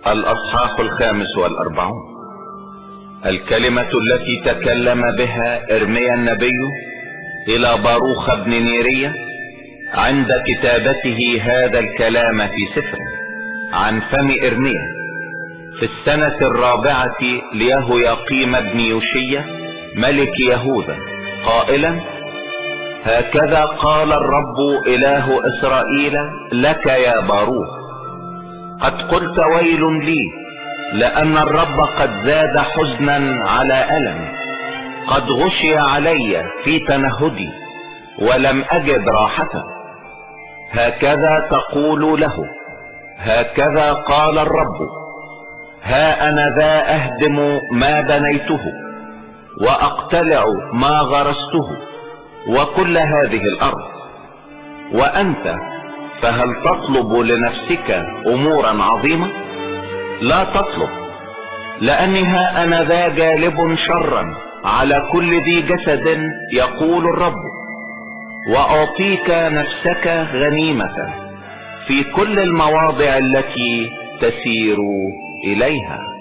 الأصحاح 45. الكلمة التي تكلم بها إرميا النبي إلى باروخ بن نيرية عند كتابته هذا الكلام في سفر عن فم إرميا في السنة 4 ليهوياقيم بن يوشية ملك يهوذا، قائلا: هكذا قال الرب إله إسرائيل لك يا باروخ، قد قلت ويل لي، لأن الرب قد زاد حزنا على ألم، قد غشي علي في تنهدي ولم أجد راحة. هكذا تقول له: هكذا قال الرب، ها أنا ذا أهدم ما بنيته وأقتلع ما غرسته وكل هذه الأرض، وأنت فهل تطلب لنفسك أمورا عظيمة؟ لا تطلب، لأني ها أنا ذا جالب شرا على كل ذي جسد، يقول الرب، وأعطيك نفسك غنيمة في كل المواضع التي تسير إليها.